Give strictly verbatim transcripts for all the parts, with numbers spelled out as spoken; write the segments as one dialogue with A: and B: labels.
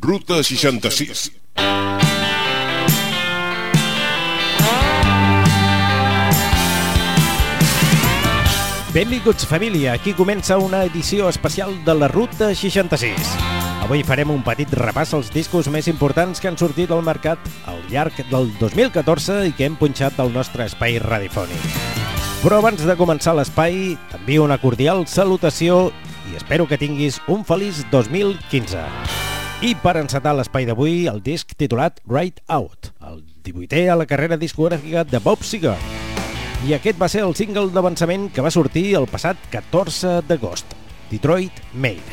A: Ruta seixanta-sis.
B: Benvinguts, família. Aquí comença una edició especial de la Ruta seixanta-sis. Avui farem un petit repàs als discos més importants que han sortit al mercat al llarg del dos mil catorze i que hem punxat al nostre espai radiofònic. Però abans de començar l'espai, t'envio una cordial salutació i espero que tinguis un feliç dos mil quinze. I per encetar l'espai d'avui, el disc titulat Right Out, el divuitè a la carrera discogràfica de Bob Seger. I aquest va ser el single d'avançament que va sortir el passat catorze d'agost, Detroit Made.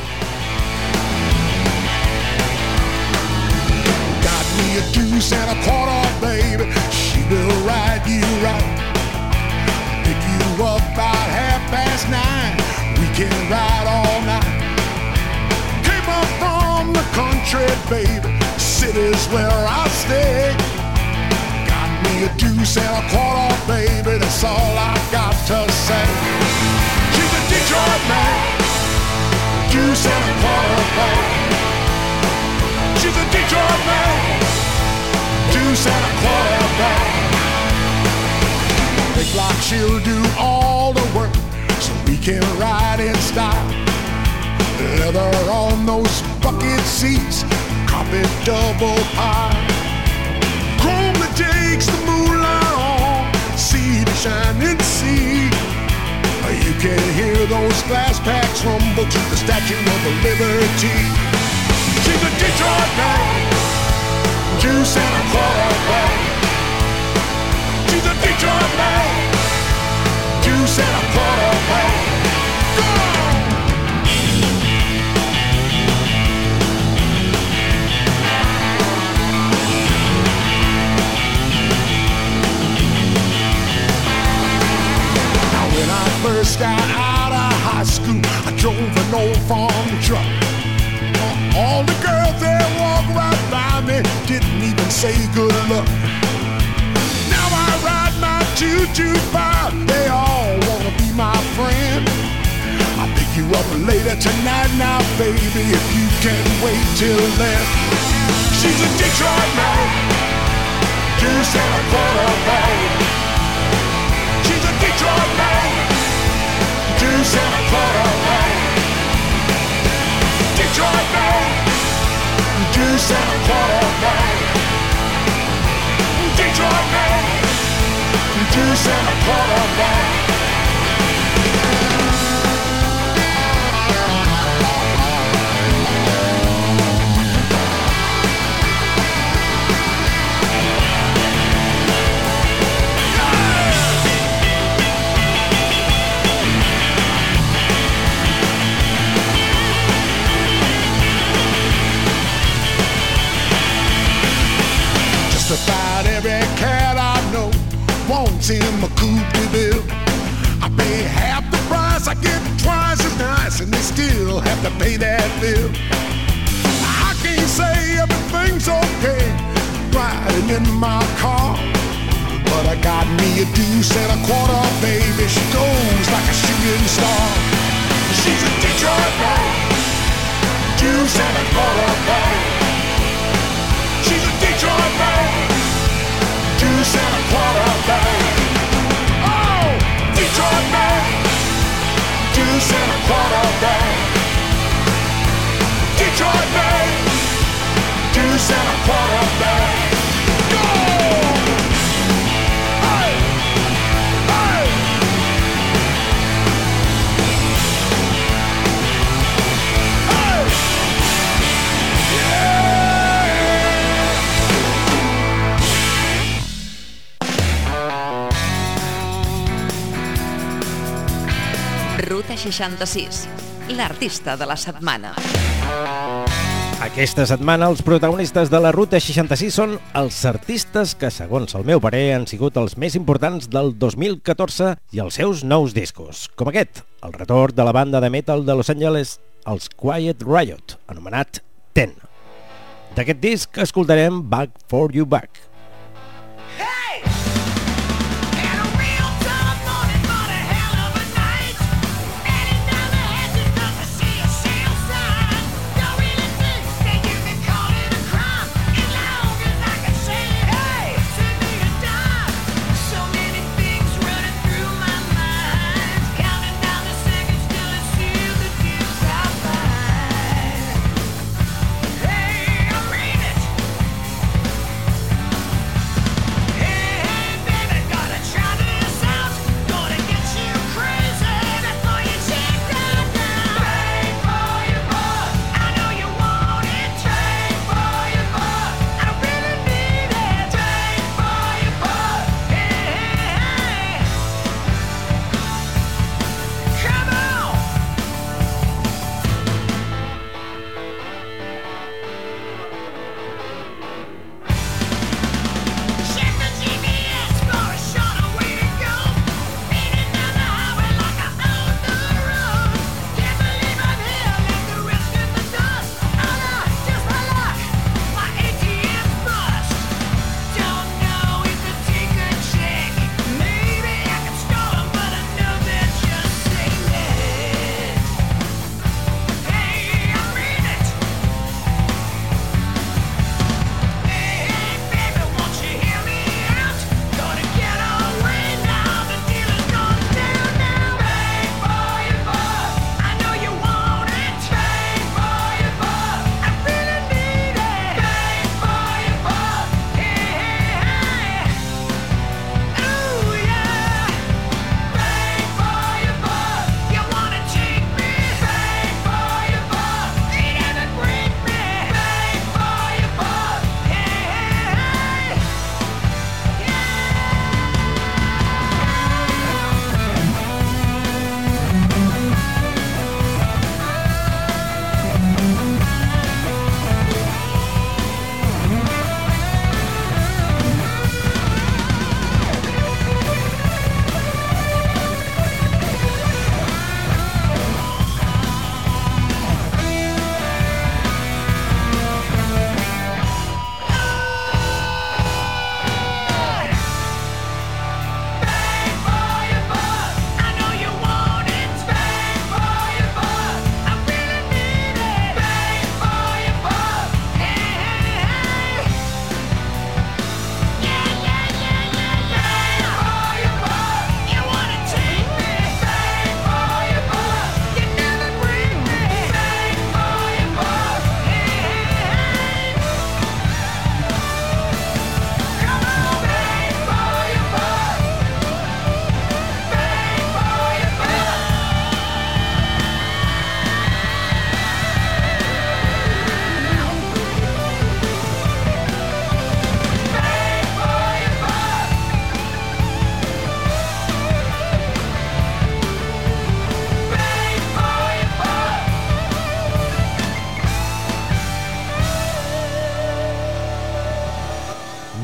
C: Got me a deuce and a quarter, baby. She will ride you right. Pick you up about half past nine. We can ride all night. Came up from the country, baby. City's where I stay. A deuce and a quarter, baby, that's all I got to say. She's a Detroit man, deuce and a quarter, baby. She's a Detroit man, deuce and a quarter, baby. Big like she'll do all the work, so we can ride in style. Leather on those bucket seats, carpet double pie. Chrome that takes the moonlight on, see the shining sea. You can hear those glass packs rumble to the Statue of Liberty. She's a Detroit man, juice and a quarter bag. She's a Detroit man, juice and a quarter bag. Go on! When I first got out of high school, I drove an old farm truck. All the girls that walked right by me didn't even say good luck. Now I ride my two two five, they all wanna be my friend. I'll pick you up later tonight now, baby, if you can wait till then. She's a Detroit man, juice and a quarter bag. She's a Detroit man, juice and a quarter bag. Detroit man, juice and a quarter bag. Detroit man, juice and a quarter bag. About every cat I know wants him a coupe de ville. I pay half the price, I get twice as nice, and they still have to pay that bill. I can't say everything's okay riding in my car, but I got me a deuce and a quarter, baby. She goes like a shooting star. She's a Detroit man, deuce and a quarter, baby. She's a Detroit man, juice and a quarter bag. Oh, Detroit man, juice and a quarter bag. Detroit man, juice and a quarter bag. Go! Hey! Hey! Hey! Yeah!
D: Ruta seixanta-sis, l'artista de la setmana.
B: Aquesta setmana els protagonistes de la Ruta seixanta-sis són els artistes que, segons el meu parer, han sigut els més importants del dos mil catorze i els seus nous discos, com aquest, el retorn de la banda de metal de Los Angeles, els Quiet Riot, anomenat Ten. D'aquest disc escoltarem Back for You Back.
E: Give me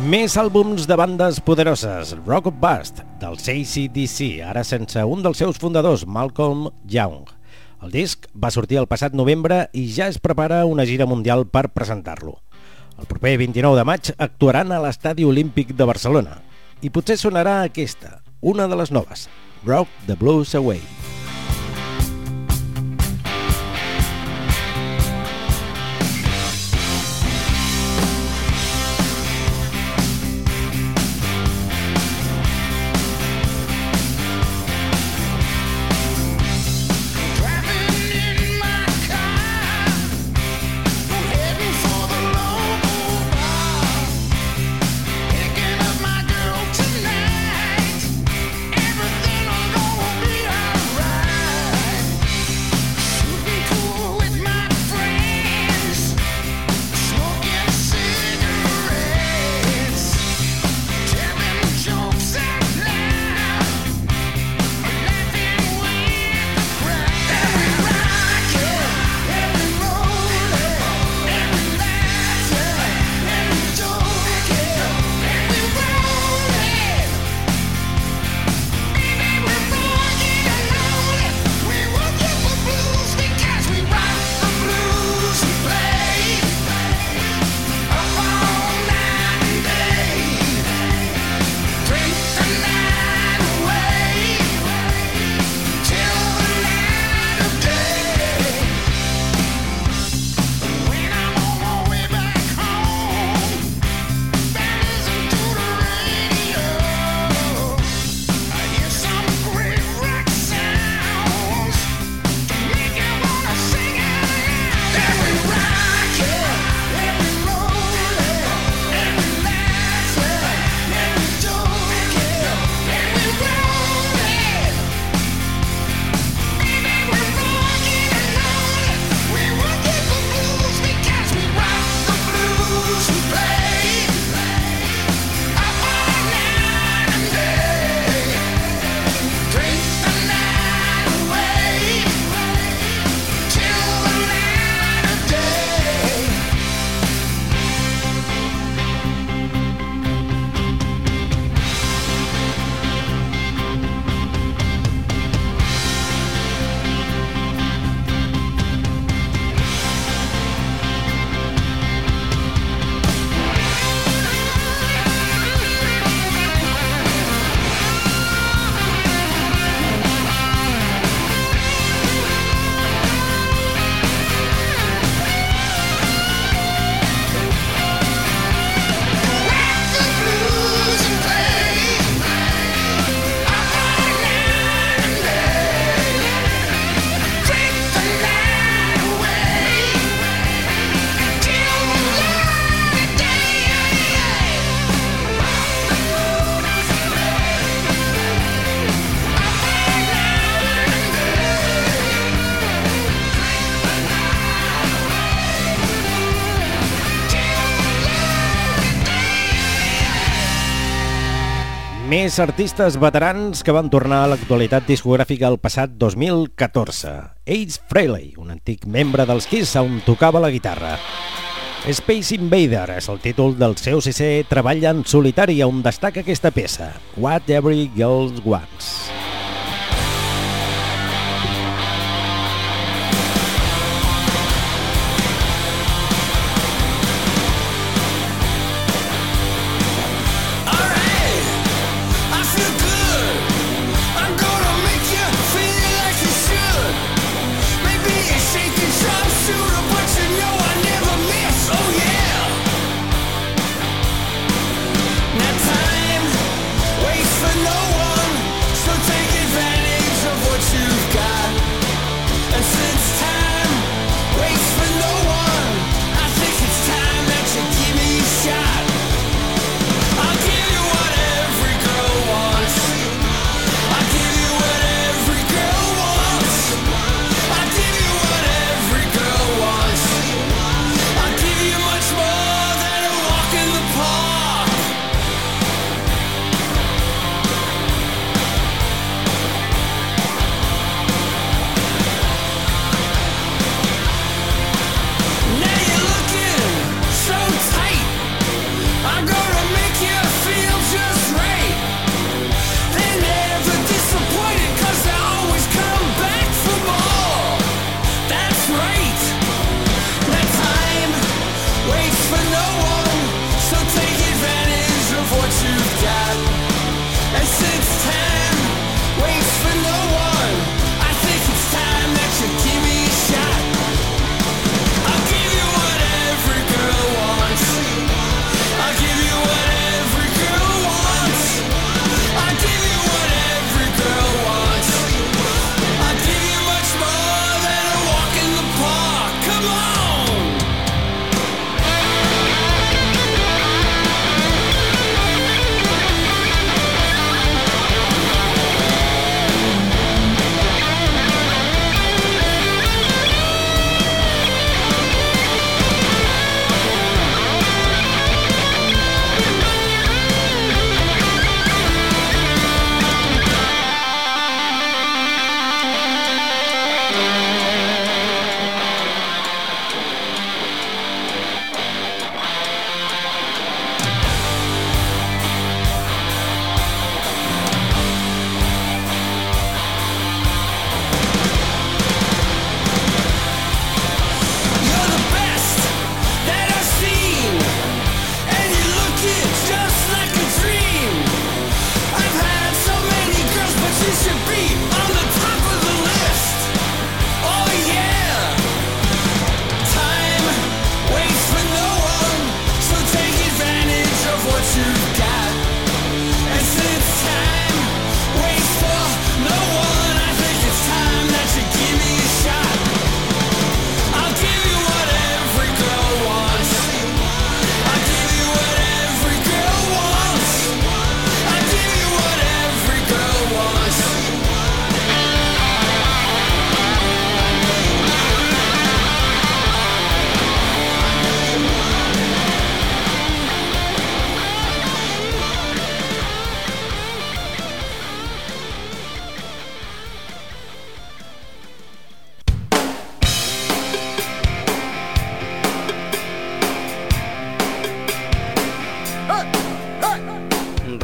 B: Més àlbums de bandes poderoses. Rock or Bust, dels A C D C, ara sense un dels seus fundadors, Malcolm Young. El disc va sortir el passat novembre i ja es prepara una gira mundial per presentar-lo. El proper vint-i-nou de maig actuaran a l'Estadi Olímpic de Barcelona. I potser sonarà aquesta, una de les noves, Rock the Blues Away. Més artistes veterans que van tornar a l'actualitat discogràfica el passat dos mil catorze. Ace Frehley, un antic membre dels Kiss on tocava la guitarra. Space Invader és el títol del seu sisè treball en solitari on destaca aquesta peça, What Every Girl Wants.
A: Now time waits for no one, so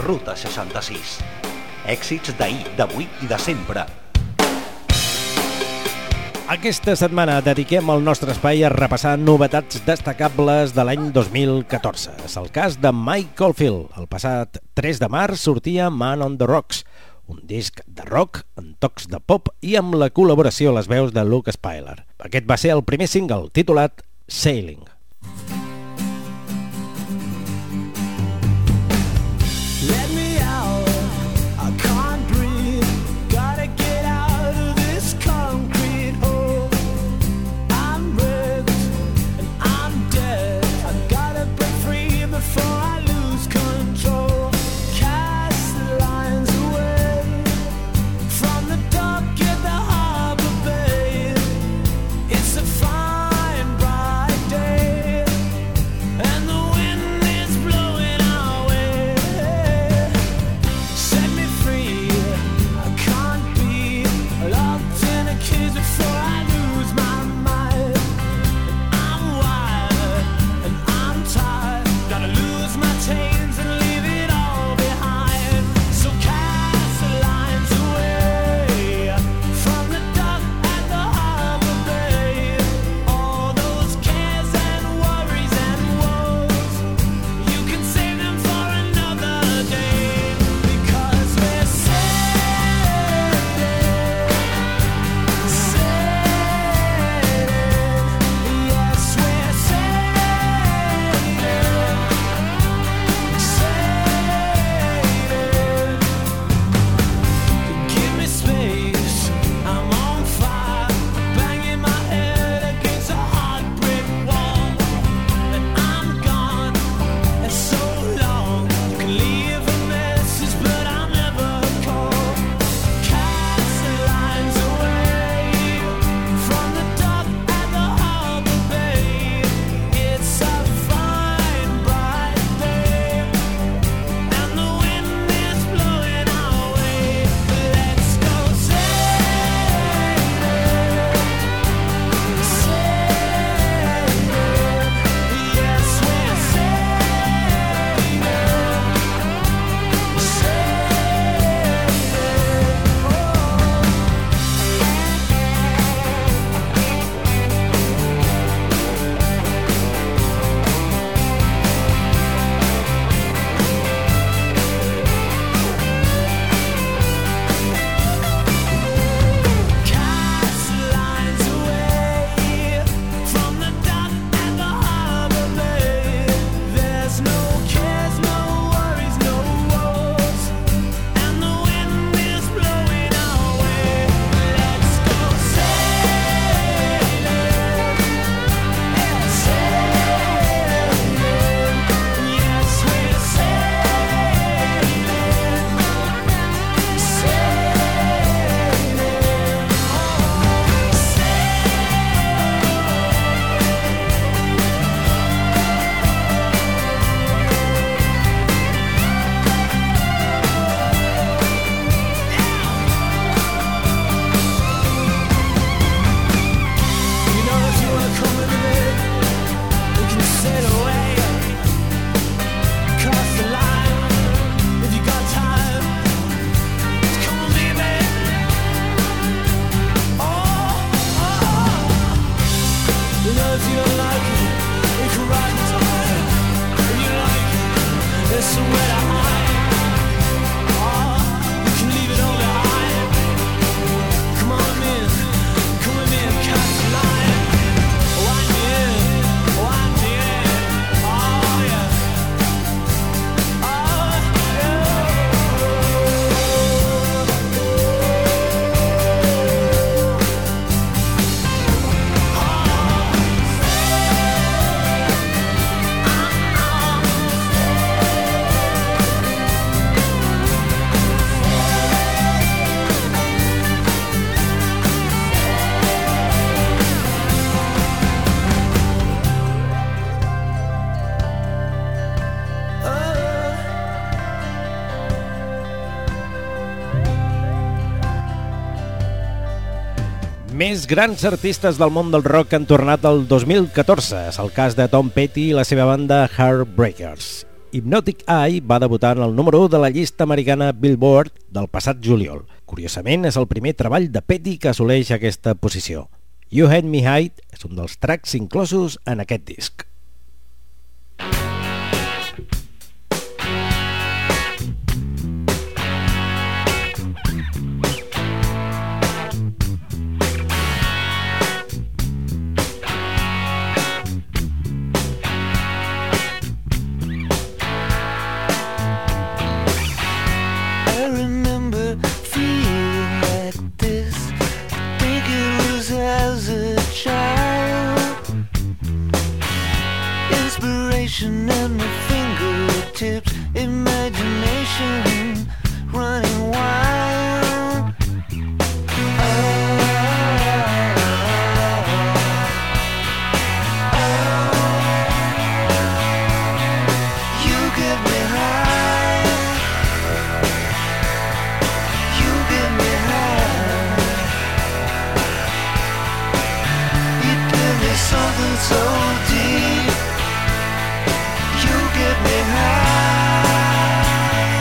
A: Ruta seixanta-sis. Èxits d'ahir, d'avui i de sempre.
B: Aquesta setmana dediquem el nostre espai a repassar novetats destacables de l'any dos mil catorze. És el cas de Mike Oldfield. El passat tres de març sortia Man on the Rocks, un disc de rock amb tocs de pop i amb la col·laboració a les veus de Luke Spiller. Aquest va ser el primer single, titulat Sailing.
E: Let me out, I can't breathe, gotta get out of this concrete hole. I'm wrecked and I'm dead, I gotta break free before I lose control. Cast the lines away from the dock at the harbor bay. It's a fine bright day and the wind is blowing our way. Set me free, I can't be locked in a cage before I lose my mind. I'm wired and I'm tired, gotta lose my chains and leave it all behind. So cast the lines away from the dock at the harbor bay. All those cares and worries and woes, you can save them for another day. Because we're sailing, sailing, yes we're sailing, sailing. Give me space, I'm on fire, banging my head against a hard brick wall. And I'm gone, and so long. You can leave a message, but I'll never call. Cast the lines away from the dock at the harbor bay. It's a fine bright day, and the wind is blowing our way. Let's go sailing, sailing. Yes, we're sailing, cast the lines away from the dock at the harbor bay. There's no cares, no worries, no woes, and the wind is blowing our way. Let's go sailing, sailing. Yes, we're sailing, sailing. You know if you wanna come with me, we can sail away across the line. If you got time, just come with me, babe. Oh, oh. You know if you like it, we can ride and die. If you like it, there's somewhere to hide. Oh, you can leave it all behind. Come on with me, come with me and cast the line. Wind me in, wind me in. Oh yeah, oh
B: Més grans artistes del món del rock han tornat el dos mil catorze. És el cas de Tom Petty i la seva banda Heartbreakers. Hypnotic Eye va debutar en el número u de la llista americana Billboard del passat juliol. Curiosament, és el primer treball de Petty que assoleix aquesta posició. You Had Me High és un dels tracks inclosos en aquest disc.
E: And my fingertips, imagination running wild. Oh, oh, you get me high, you get me high, you give me something so deep. Get me high.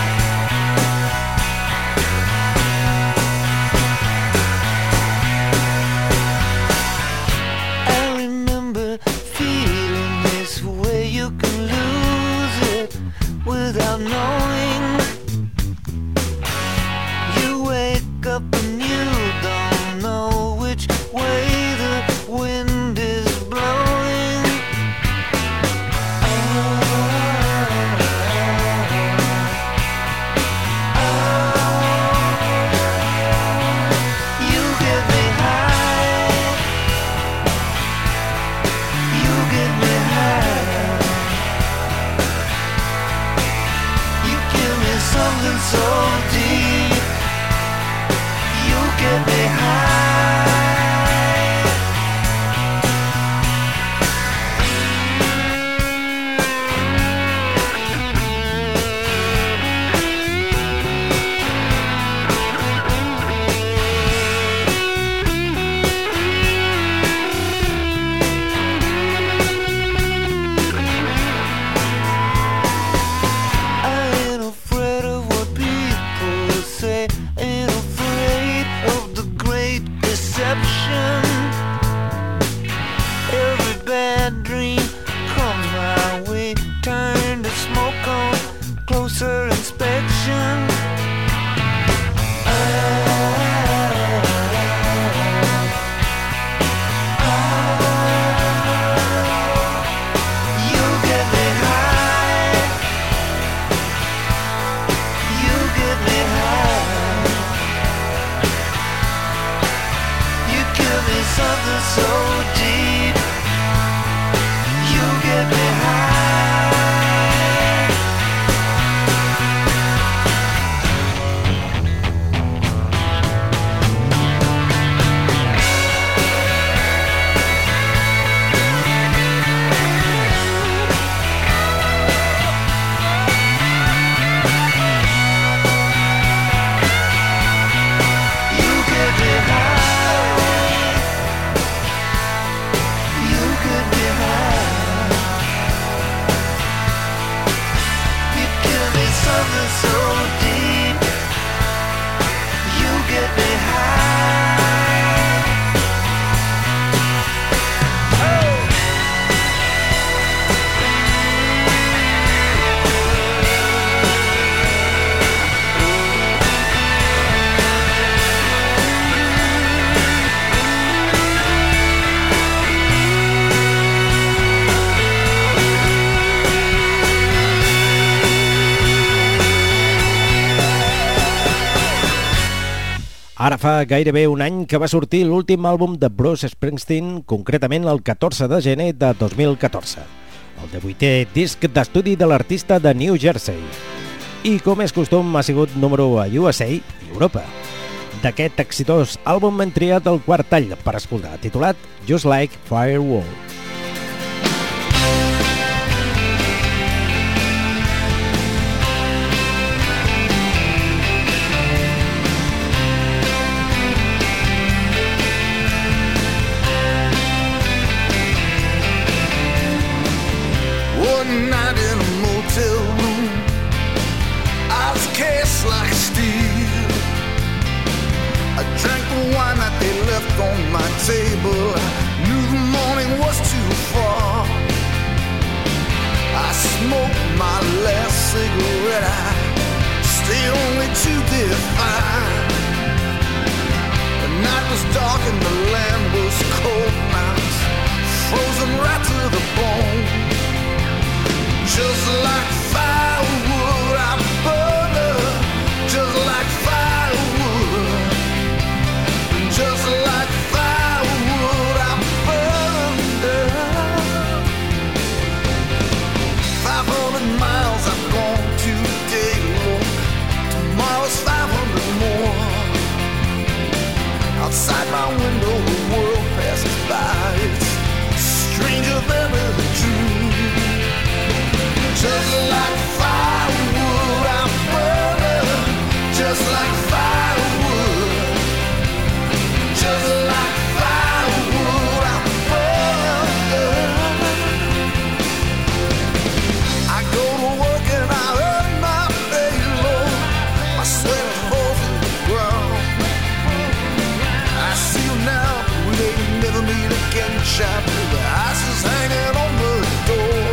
E: I remember feeling this way. You can lose it without knowing. You wake up and you don't know which way the wind is blowing. So deep, you get me
B: Ara fa gairebé un any que va sortir l'últim àlbum de Bruce Springsteen, concretament el catorze de gener de dos mil catorze, el divuitè disc d'estudi de l'artista de New Jersey. I com és costum, ha sigut número u a U S A i Europa. D'aquest exitós àlbum hem triat el quart tall per escoltar, titulat Just Like Firewall.
C: One night in a motel table. Knew the morning was too far. I smoked my last cigarette. I stayed only to define. The night was dark and the land was cold. I was frozen right to the bone. Just like firewood, I burned up. Just like firewood. Just like firewood, I burned up. Five hundred miles I've gone today, Lord. Tomorrow's five hundred more. Outside my window, the world passes by. It's stranger than a dream. Just like firewood, I burn up. Just like firewood. Just like firewood, I burn up. I go to work and I earn my pay, Lord. My sweat falls to the ground. I see you now, we may never meet again, child. The ice is hanging on the door.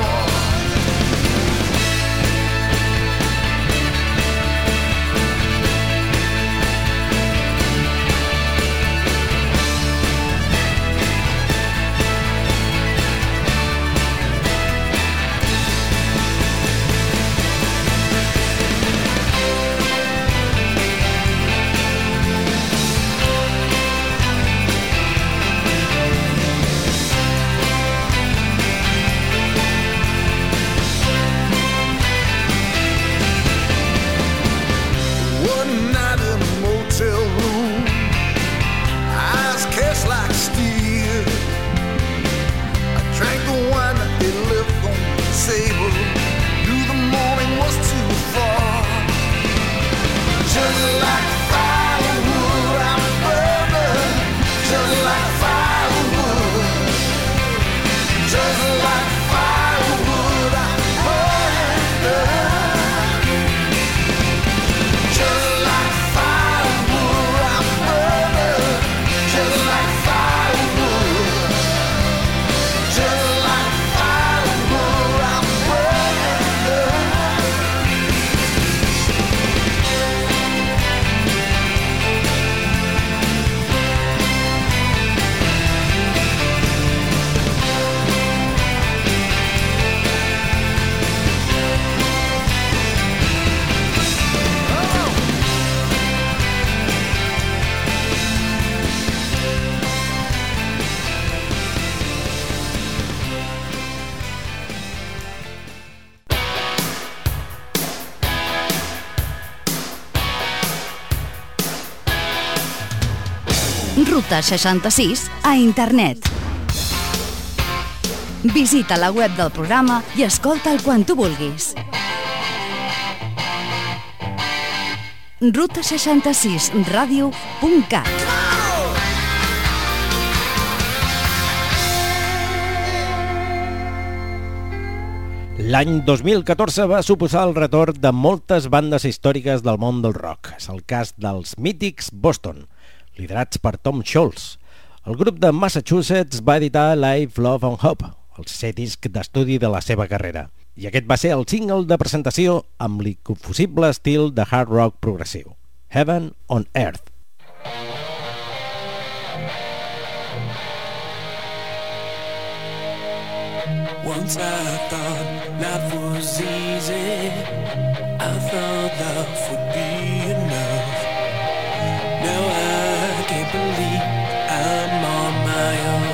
F: Ruta seixanta-sis a internet. Visita la web del programa i escolta'l quan tu vulguis. ruta seixanta-sis ràdio punt cat.
B: L'any dos mil catorze va suposar el retorn de moltes bandes històriques del món del rock. És el cas dels mítics Boston, liderats per Tom Scholz. El grup de Massachusetts va editar Life, Love and Hope, el sisè disc d'estudi de la seva carrera. I aquest va ser el single de presentació amb l'inconfusible estil de hard rock progressiu, Heaven on Earth.
E: Once I thought life was easy, I thought love would be enough. Now I can't believe I'm on my own.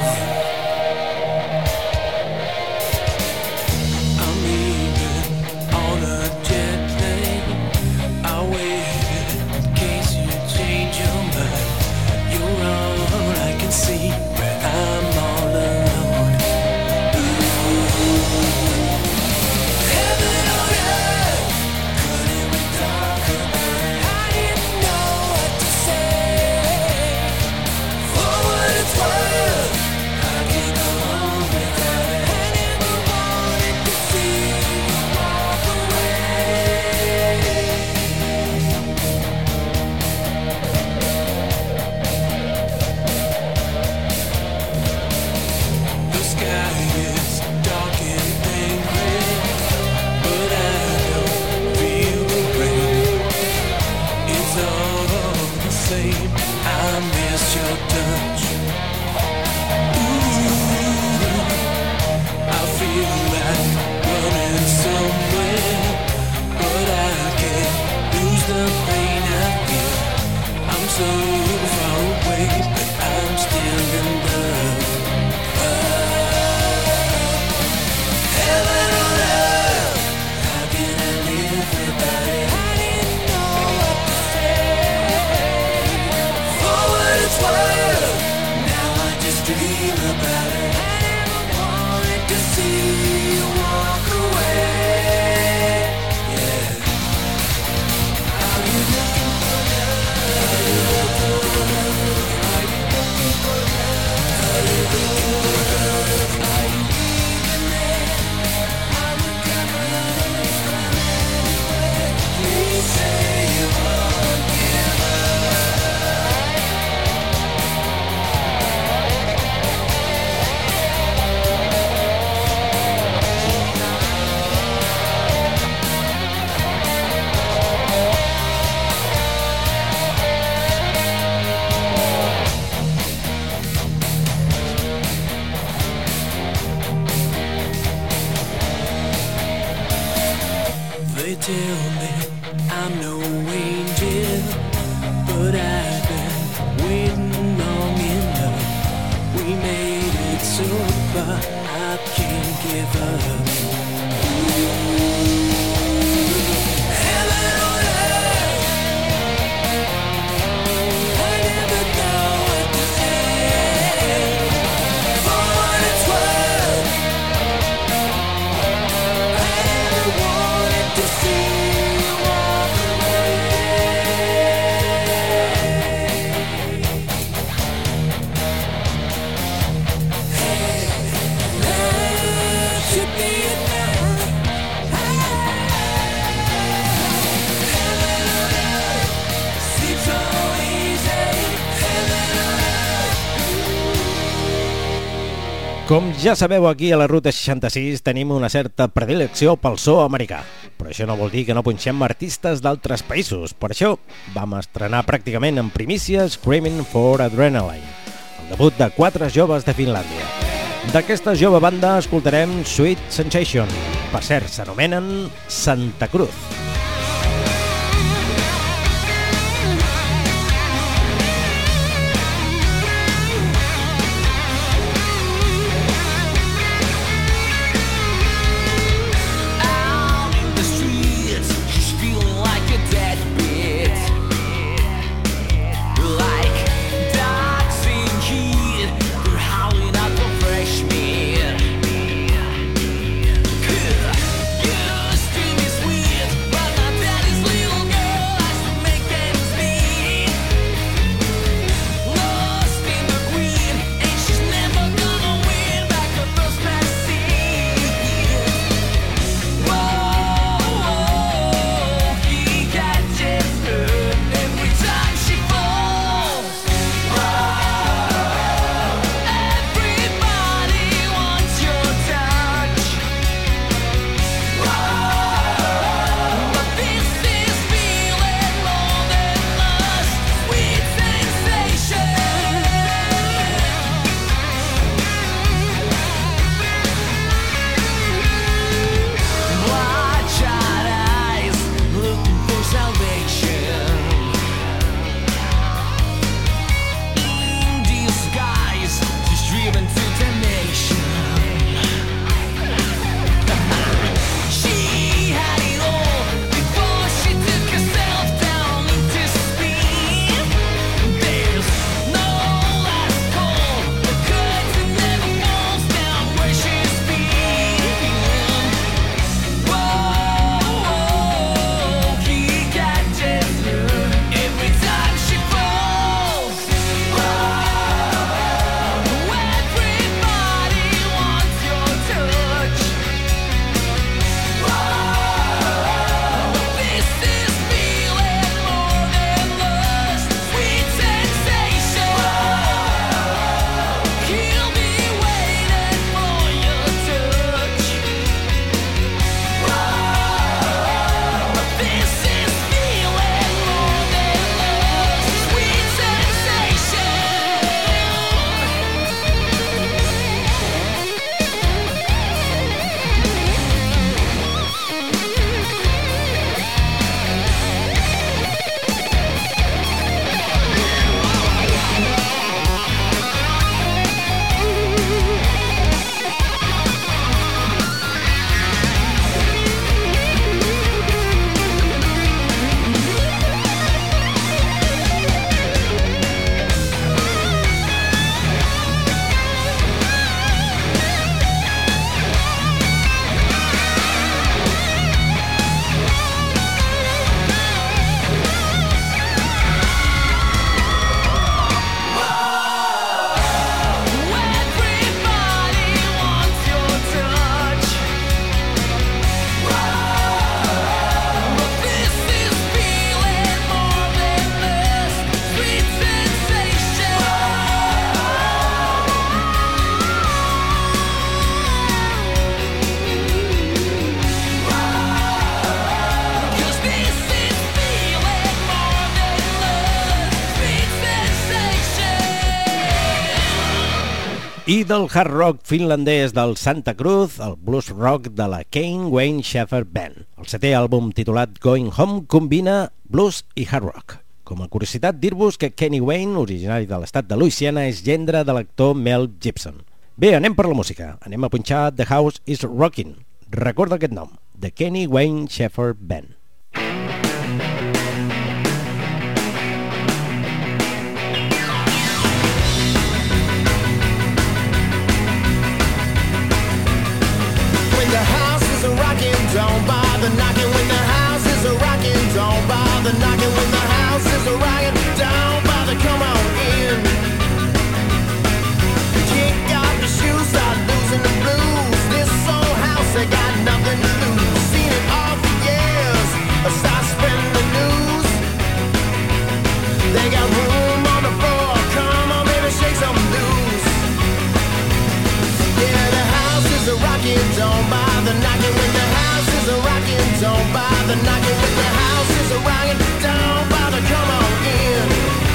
E: I'm leaving on a jet plane. I waited in case you change your mind. You're all I can see, but I'm all alone. They tell me I'm no angel, but I've been waiting long enough. We made it so far, I can't give up. Heaven on earth, I never know what to say. For what it's worth, I never wanted to see you walk away. Hey, love should be enough. Heaven on earth seems so easy. Heaven on earth.
B: Com ja sabeu, aquí a la Ruta seixanta-sis tenim una certa predilecció pel so americà. Però això no vol dir que no punxem artistes d'altres països. Per això vam estrenar pràcticament en primícia Screaming for Adrenaline, el debut de quatre joves de Finlàndia. D'aquesta jove banda escoltarem Sweet Sensation. Per cert, s'anomenen Santa Cruz.
E: Out in the streets, she's feeling like a deadbeat. Like dogs in heat, they're howling out for fresh meat. Used to be sweet,
B: I del hard rock finlandès del Santa Cruz, el blues rock de la Kane Wayne Shepherd Band. El setè àlbum titulat Going Home combina blues i hard rock. Com a curiositat, dir-vos que Kenny Wayne, originari de l'estat de Louisiana, és gendre de l'actor Mel Gibson. Bé, anem per la música. Anem a punxar The House is Rockin'. Recorda aquest nom, The Kenny Wayne Shepherd Band.
E: Don't bother knocking when the house is a rockin'. Don't bother knocking when the house is a rockin'. Don't bother, come on in. Kick off your shoes, start losing the blues. This old house, they got nothing to lose. Seen it all for years, start spreading the news. They got room on the floor, come on baby, shake some loose. Yeah, the house is a rockin'. Don't bother knocking when the house is a rockin'. Don't bother knocking when the house is a rockin'. Don't bother, come on in.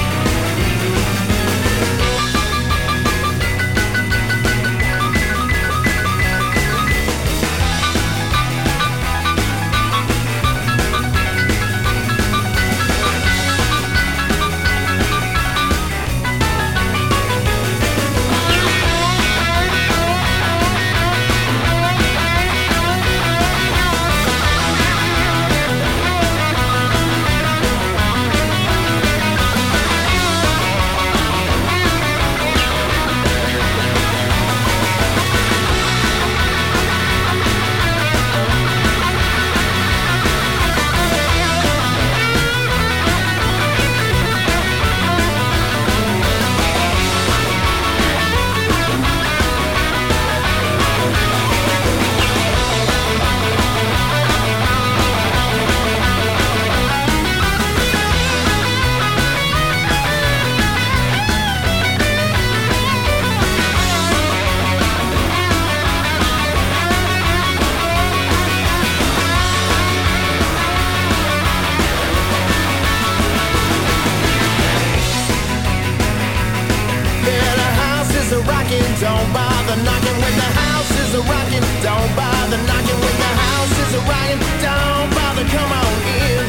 E: Don't bother knocking when the house is a rockin'. Don't bother knocking when the house is a rockin'. Don't bother, come on in.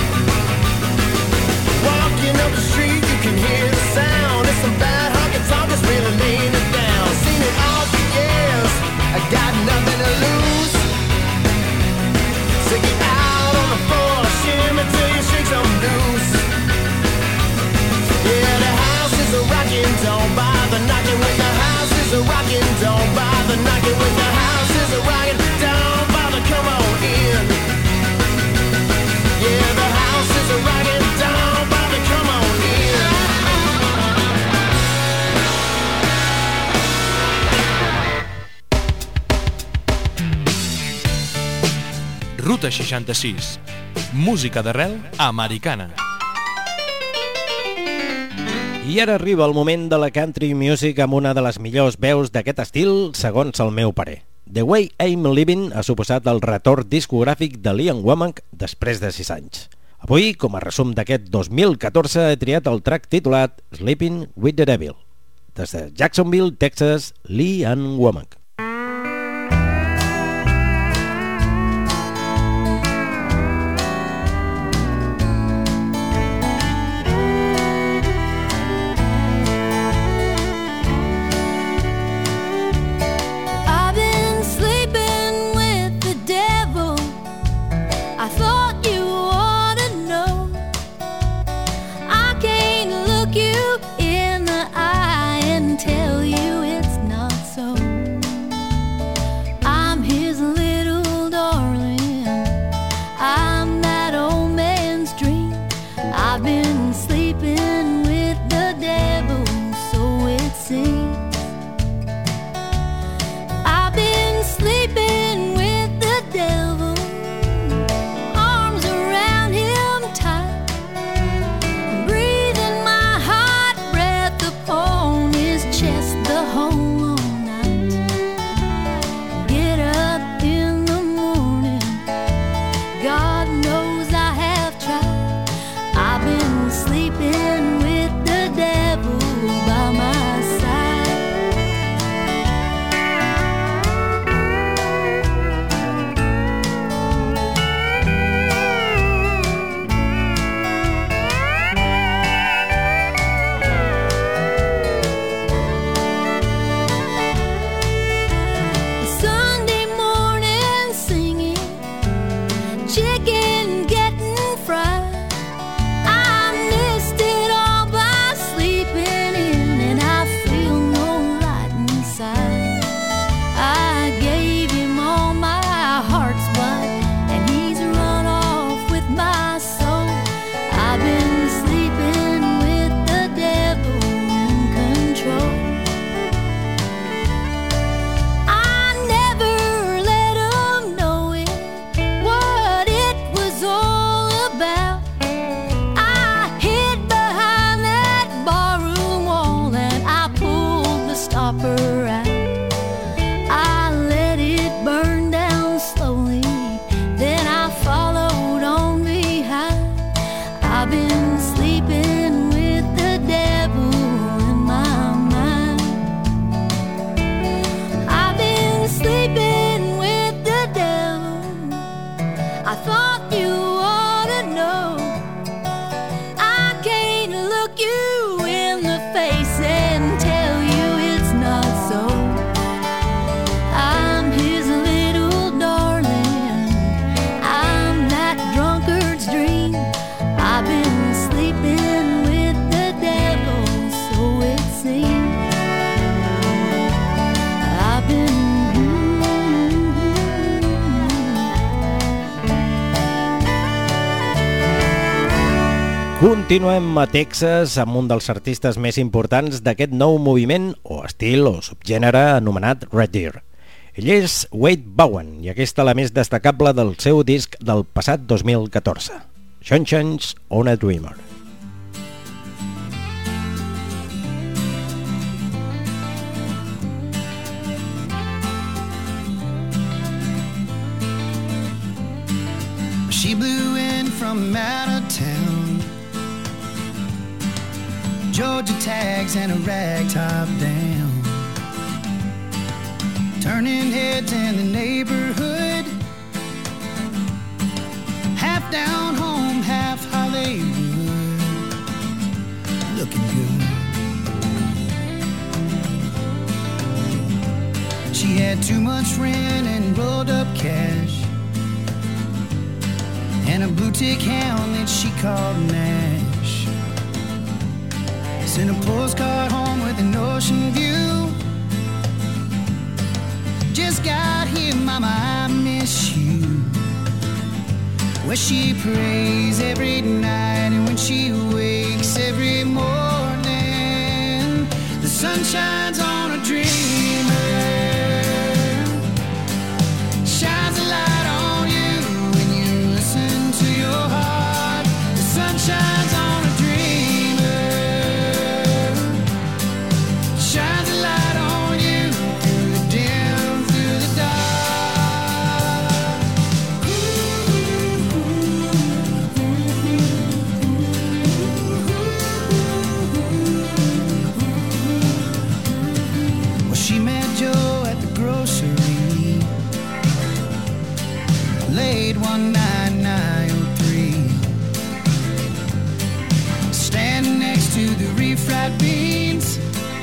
E: Walking up the street, you can hear the sound. It's some bad honky tonk that's really laying it down. Seen it all for years, I got nothing to lose. So get out on the floor, shimmy till you shake some loose. Yeah, the house is a rockin'. Don't bother knocking when the house is a rockin'. Don't bother knocking when the house is a rockin'. Don't bother, come on in. Yeah, the house is a rockin'. Don't bother, come on in.
G: Ruta seixanta-sis. Música d'arrel americana.
B: I ara arriba el moment de la country music amb una de les millors veus d'aquest estil, segons el meu parer. The Way I'm Living ha suposat el retorn discogràfic de Lee Ann Womack després de sis anys. Avui, com a resum d'aquest dos mil catorze, he triat el track titulat Sleeping with the Devil. Des de Jacksonville, Texas, Lee Ann Womack.
H: Tell you it's not so. chicken getting fried. I missed it all by sleeping in, and I feel no light inside. I gave him all my heart's blood, and he's run off with my soul. I've been sleeping with the devil in control. I never let him know it, what it was all about. I hid behind that barroom wall and I pulled the stopper out. I let it burn down slowly, then I followed on behind. I've been sleeping with the devil in my mind. I've been sleeping with the devil. I thought you ought to know. I can't look you in the face and tell you it's not so. I'm his little darling. I'm that drunkard's dream. I've been sleeping with the devil, so it seems. I've been.
B: Continuem a Texas amb un dels artistes més importants d'aquest nou moviment o estil o subgènere anomenat Red Deer. Ell és Wade Bowen i aquesta la més destacable del seu disc del passat dos mil catorze, Sunshine's on a Dreamer.
I: She blew in from out of town, Georgia tags and a rag top down, turning heads in the neighborhood, half down home, half Hollywood, looking good. She had too much rent and rolled up cash, and a blue tick hound that she called Nash. Sent a postcard home with an ocean view. Just got here, mama, I miss you. Where she prays every night, and when she wakes every morning, the sun shines on a dreamer, shines a light on you when you listen to your heart. The sun shines on a dreamer, shines a light on you through the dim, through the dark. Well, she met Joe at the grocery late one nine nine oh three, standing next to the refried beans,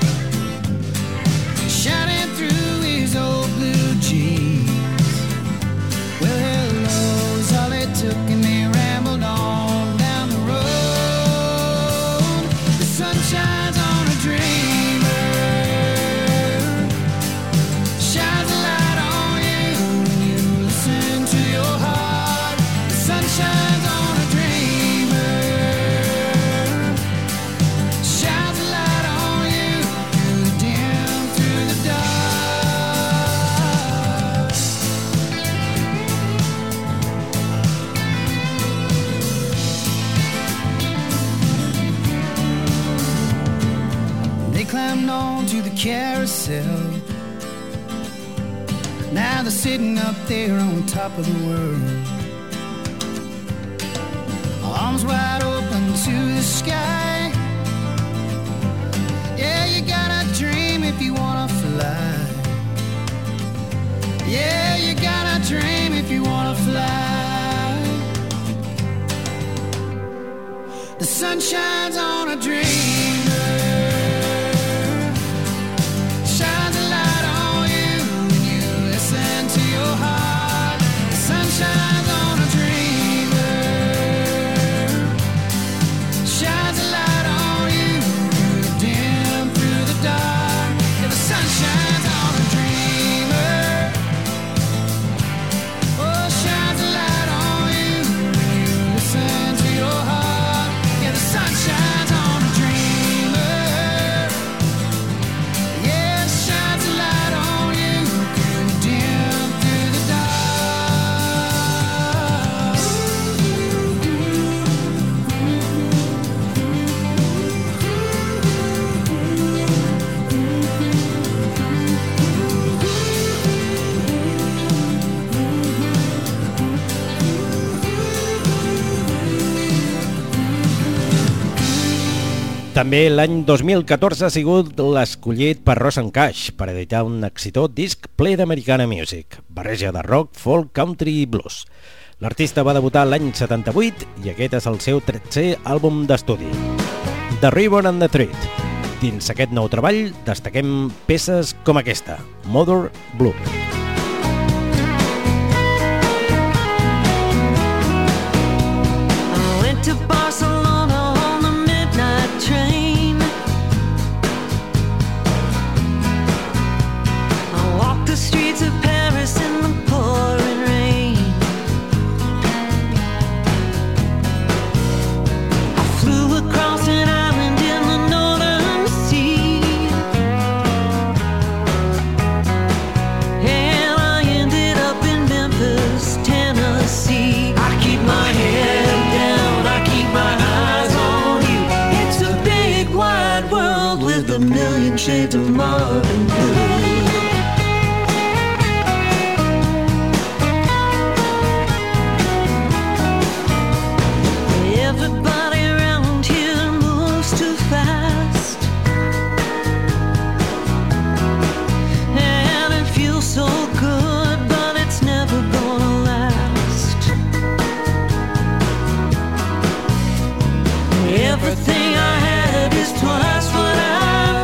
I: shining through his old blue jeans. Well, hello's all it took, and they rambled on down the road. The sun shines on a dreamer, shines a light on you when you listen to your heart. The sun shines on a dreamer, shines a light on you through the dim, through the dark. They climbed on to the carousel. Now they're sitting up there on top of the world, arms wide open to the sky. Yeah, you gotta dream if you wanna fly. Yeah, you gotta dream if you wanna fly. The sun shines on a dreamer, shines a light on you when you listen to your heart. The sun shines on a dreamer.
B: També l'any dos mil catorze ha sigut l'escollit per Rosanne Cash per editar un exitós disc ple d'Americana Music, barreja de rock, folk, country i blues. L'artista va debutar l'any setanta-vuit i aquest és el seu tretzè àlbum d'estudi, The Ribbon and the Thread. Dins aquest nou treball destaquem peces com aquesta, Mother Blue.
E: Shades of Marvin Blue. Everybody around here moves too fast, and it feels so good, but it's never gonna last. Everything I had is twice what I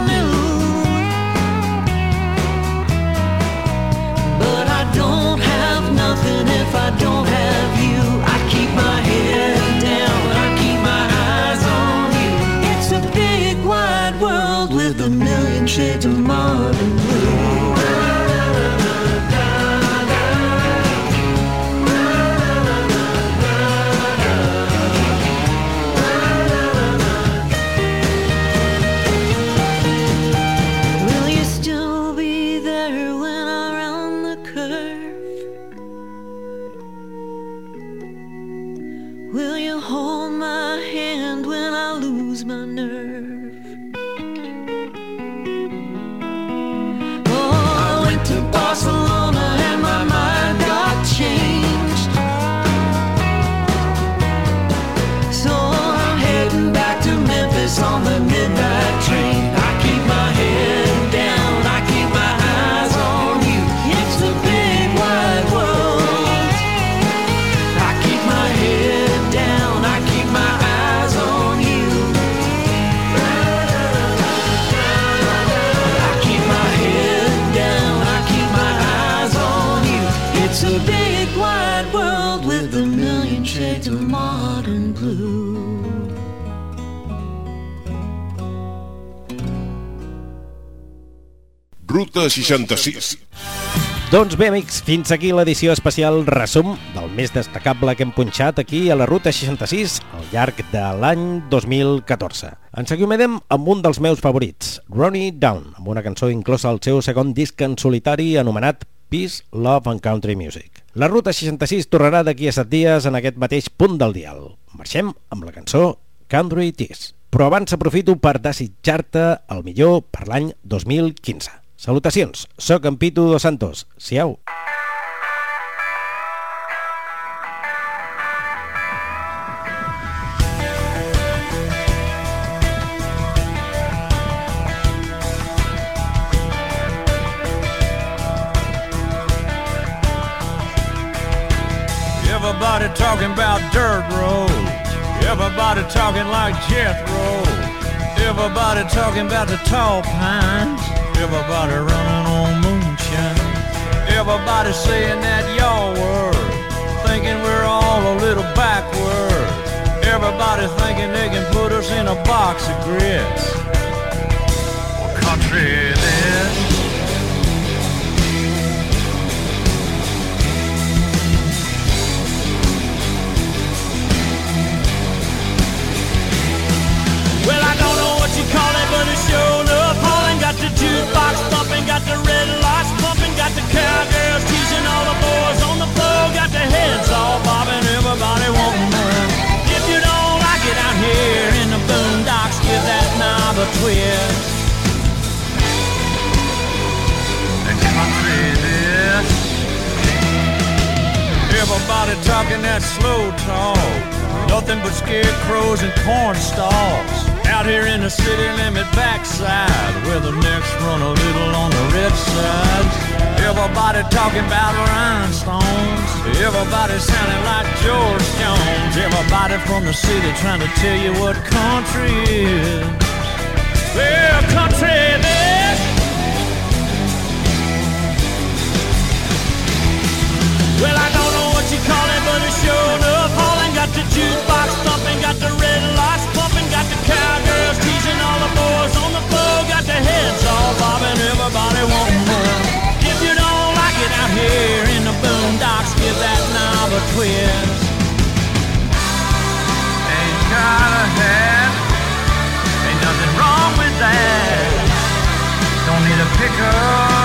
E: if I don't have you. I keep my head down, I keep my eyes on you. It's a big wide world with a million shades of Marvin Blue. Will you still be there when I round the curve? Will you hold my hand when I lose my nerve? Oh, I went to Barcelona and my mind got changed, so I'm heading back to Memphis on the midnight train. I keep my head down, I keep my eyes on you. It's the big wide world. I keep my head down, I keep my eyes on you. I keep my head down, I keep my eyes on you. It's a big wide world with a million shades of modern blue.
J: Ruta seixanta-sis.
B: Doncs bé, amics, fins aquí l'edició especial resum del més destacable que hem punxat aquí a la Ruta seixanta-sis al llarg de l'any dos mil catorze. Ens acomiadem amb un dels meus favorits, Ronnie Down, amb una cançó inclosa al seu segon disc en solitari anomenat Peace, Love and Country Music. La Ruta seixanta-sis tornarà d'aquí a set dies en aquest mateix punt del dial. Marxem amb la cançó Country Tears. Però abans aprofito per desitjar-te el millor per l'any dos mil quinze. Salutacions, soc en Pitu Dos Santos. Siau.
K: Everybody talking about dirt roads. Everybody talking like Jethro. Everybody talking about the tall pines. Everybody running on moonshine. Everybody saying that y'all were thinking we're all a little backward. Everybody thinking they can put us in a box of grits. What country is this? Well, I don't know what you call it, but it's sure enough hauling. Got the jukebox bumping, got the red lights pumping, got the cowgirls teasing all the boys on the floor, got the heads all bobbing, everybody wanting more. If you don't like it out here in the boondocks, give that knob a twist. The country this. Everybody talking that slow talk, nothing but scarecrows and corn stalks. Out here in the city limit backside, where the necks run a little on the red side. Everybody talking about rhinestones. Everybody sounding like George Jones. Everybody from the city trying to tell you what country is. Well, country this. Well, I don't know what you call it, but it sure enough hauling. Got the jukebox thumping, got the red lights pumping, got the cowgirls teasing all the boys on the floor, got the heads all bobbing, everybody wanting more. If you don't like it out here in the boondocks, give that knob a twist. Ain't got a hat, ain't nothing wrong with that. Don't need a pickup